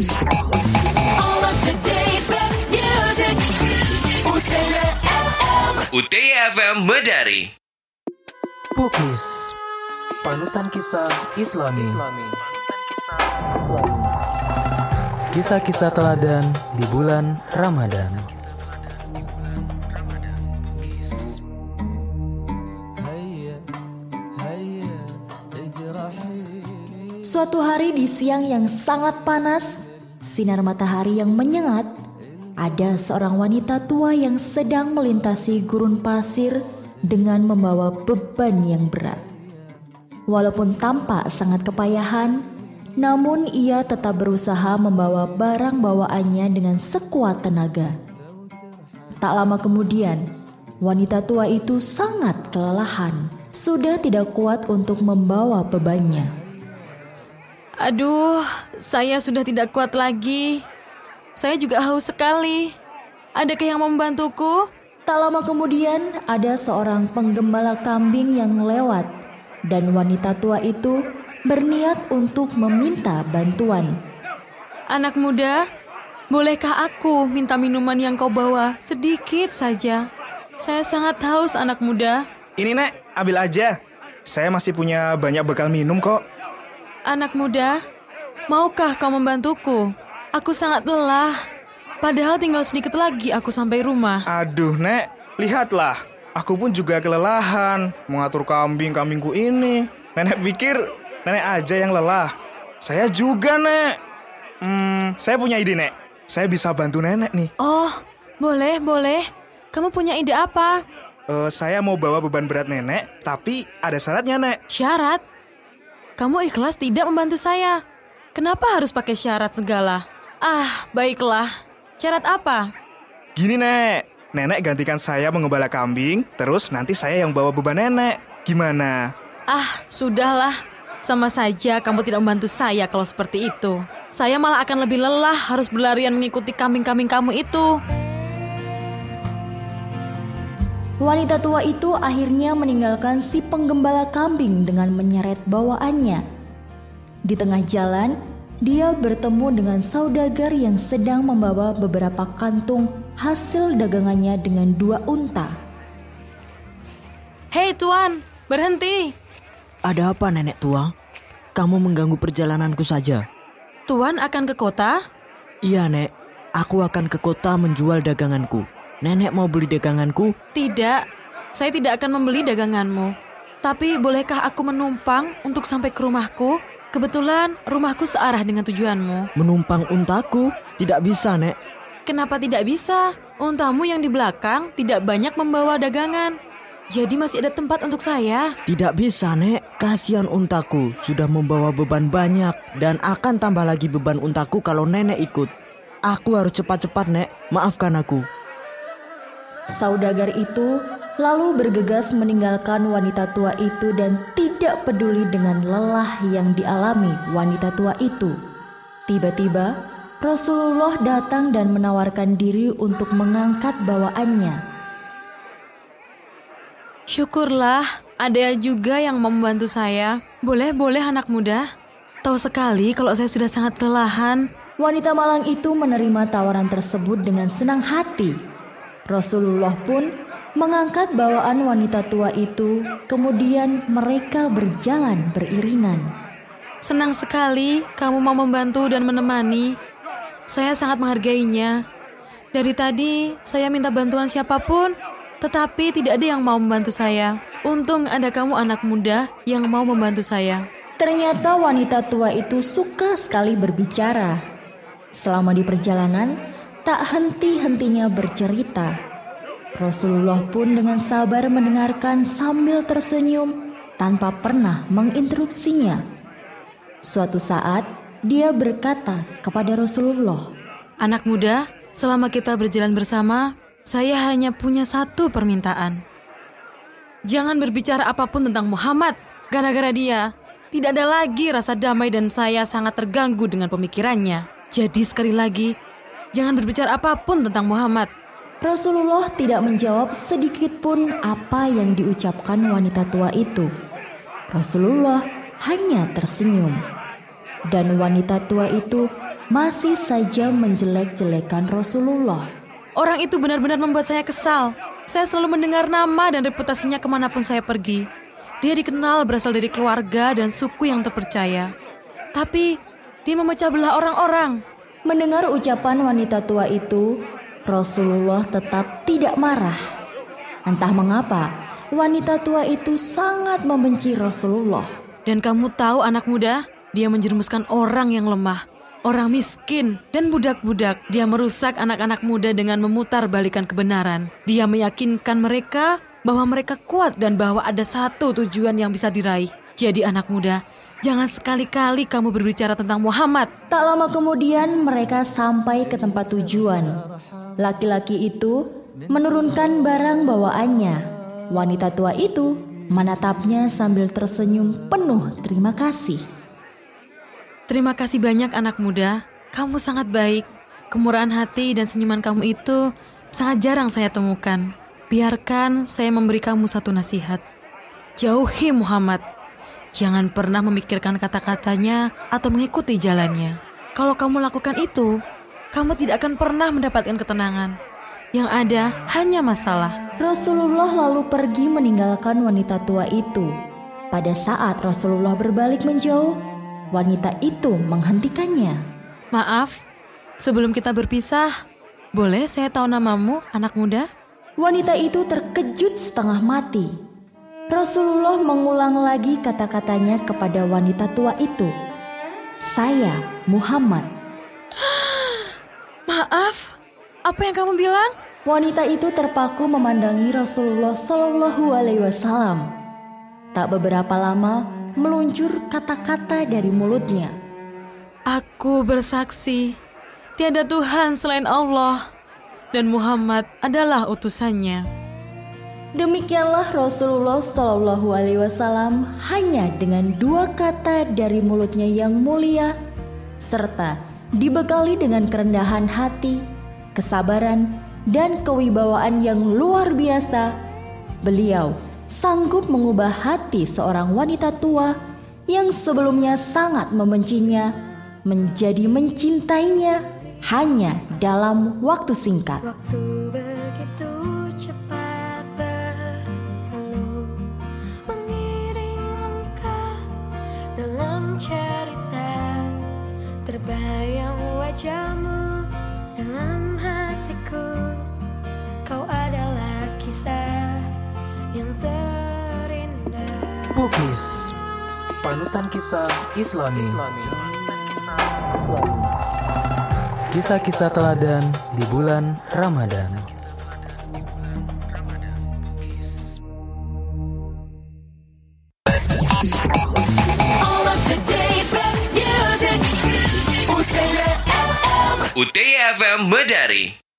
All of today's best music. Utara FM. Utara FM Medari. Pukis, panutan kisah Islami. Kisah-kisah teladan di bulan Ramadan. Suatu hari di siang yang sangat panas, sinar matahari yang menyengat, ada seorang wanita tua yang sedang melintasi gurun pasir dengan membawa beban yang berat. Walaupun tampak sangat kepayahan, namun ia tetap berusaha membawa barang bawaannya dengan sekuat tenaga. Tak lama kemudian, wanita tua itu sangat kelelahan, sudah tidak kuat untuk membawa bebannya. Aduh, saya sudah tidak kuat lagi. Saya juga haus sekali. Adakah yang mau membantuku? Tak lama kemudian ada seorang penggembala kambing yang lewat dan wanita tua itu berniat untuk meminta bantuan. Anak muda, bolehkah aku minta minuman yang kau bawa sedikit saja? Saya sangat haus, anak muda. Ini Nek, ambil aja. Saya masih punya banyak bekal minum kok. Anak muda, maukah kau membantuku? Aku sangat lelah. Padahal tinggal sedikit lagi aku sampai rumah. Aduh Nek, lihatlah. Aku pun juga kelelahan mengatur kambing-kambingku ini. Nenek pikir nenek aja yang lelah. Saya juga Nek. Saya punya ide Nek. Saya bisa bantu nenek nih. Oh, boleh. Kamu punya ide apa? Saya mau bawa beban berat nenek, tapi ada syaratnya Nek. Syarat? Kamu ikhlas tidak membantu saya? Kenapa harus pakai syarat segala? Baiklah. Syarat apa? Gini Nek, nenek gantikan saya mengembala kambing, terus nanti saya yang bawa beban nenek. Gimana? Sudahlah. Sama saja kamu tidak membantu saya kalau seperti itu. Saya malah akan lebih lelah harus berlarian mengikuti kambing-kambing kamu itu. Wanita tua itu akhirnya meninggalkan si penggembala kambing dengan menyeret bawaannya. Di tengah jalan, dia bertemu dengan saudagar yang sedang membawa beberapa kantung hasil dagangannya dengan 2 unta. Hei tuan, berhenti. Ada apa nenek tua? Kamu mengganggu perjalananku saja. Tuan akan ke kota? Iya Nek, aku akan ke kota menjual daganganku. Nenek mau beli daganganku? Tidak, saya tidak akan membeli daganganmu. Tapi bolehkah aku menumpang untuk sampai ke rumahku? Kebetulan rumahku searah dengan tujuanmu. Menumpang untaku? Tidak bisa Nek. Kenapa tidak bisa? Untamu yang di belakang tidak banyak membawa dagangan. Jadi masih ada tempat untuk saya. Tidak bisa Nek, kasihan untaku sudah membawa beban banyak. Dan akan tambah lagi beban untaku kalau nenek ikut. Aku harus cepat-cepat Nek, maafkan aku. Saudagar itu lalu bergegas meninggalkan wanita tua itu dan tidak peduli dengan lelah yang dialami wanita tua itu. Tiba-tiba Rasulullah datang dan menawarkan diri untuk mengangkat bawaannya. Syukurlah, ada juga yang mau membantu saya. Boleh anak muda. Tahu sekali kalau saya sudah sangat kelelahan. Wanita malang itu menerima tawaran tersebut dengan senang hati. Rasulullah pun mengangkat bawaan wanita tua itu, kemudian mereka berjalan beriringan. Senang sekali kamu mau membantu dan menemani. Saya sangat menghargainya. Dari tadi saya minta bantuan siapapun, tetapi tidak ada yang mau membantu saya. Untung ada kamu anak muda yang mau membantu saya. Ternyata wanita tua itu suka sekali berbicara. Selama di perjalanan, tak henti-hentinya bercerita. Rasulullah pun dengan sabar mendengarkan sambil tersenyum tanpa pernah menginterupsinya. Suatu saat, dia berkata kepada Rasulullah, Anak muda, selama kita berjalan bersama, saya hanya punya satu permintaan. Jangan berbicara apapun tentang Muhammad. Gara-gara dia, tidak ada lagi rasa damai dan saya sangat terganggu dengan pemikirannya. Jadi sekali lagi, jangan berbicara apapun tentang Muhammad. Rasulullah tidak menjawab sedikit pun apa yang diucapkan wanita tua itu. Rasulullah hanya tersenyum. Dan wanita tua itu masih saja menjelek-jelekan Rasulullah. Orang itu benar-benar membuat saya kesal. Saya selalu mendengar nama dan reputasinya kemanapun saya pergi. Dia dikenal berasal dari keluarga dan suku yang terpercaya. Tapi dia memecah belah orang-orang. Mendengar ucapan wanita tua itu, Rasulullah tetap tidak marah. Entah mengapa, wanita tua itu sangat membenci Rasulullah. Dan kamu tahu anak muda, dia menjerumuskan orang yang lemah, orang miskin dan budak-budak. Dia merusak anak-anak muda dengan memutarbalikkan kebenaran. Dia meyakinkan mereka bahwa mereka kuat dan bahwa ada satu tujuan yang bisa diraih. Jadi anak muda, jangan sekali-kali kamu berbicara tentang Muhammad. Tak lama kemudian mereka sampai ke tempat tujuan. Laki-laki itu menurunkan barang bawaannya. Wanita tua itu menatapnya sambil tersenyum penuh terima kasih. Terima kasih banyak anak muda, kamu sangat baik. Kemurahan hati dan senyuman kamu itu sangat jarang saya temukan. Biarkan saya memberi kamu satu nasihat. Jauhi Muhammad. Jangan pernah memikirkan kata-katanya atau mengikuti jalannya. Kalau kamu lakukan itu, kamu tidak akan pernah mendapatkan ketenangan. Yang ada hanya masalah. Rasulullah lalu pergi meninggalkan wanita tua itu. Pada saat Rasulullah berbalik menjauh, wanita itu menghentikannya. Maaf, sebelum kita berpisah, boleh saya tahu namamu, anak muda? Wanita itu terkejut setengah mati. Rasulullah mengulang lagi kata-katanya kepada wanita tua itu. Saya Muhammad. Maaf, apa yang kamu bilang? Wanita itu terpaku memandangi Rasulullah Shallallahu Alaihi Wasallam. Tak beberapa lama, meluncur kata-kata dari mulutnya. Aku bersaksi, tiada Tuhan selain Allah, dan Muhammad adalah utusannya. Demikianlah Rasulullah Shallallahu Alaihi Wasallam hanya dengan dua kata dari mulutnya yang mulia, serta dibekali dengan kerendahan hati, kesabaran, dan kewibawaan yang luar biasa. Beliau sanggup mengubah hati seorang wanita tua yang sebelumnya sangat membencinya menjadi mencintainya hanya dalam waktu singkat. Waktu begitu cepat berlalu, mengiring langkah dalam cerita. Terbayang wajahmu dalam hatiku. Kau adalah kisah yang terindah. Bukis, panutan kisah Islami. Kisah-kisah teladan di bulan Ramadan. All of today's best music. Utara FM. UTI FM Medari.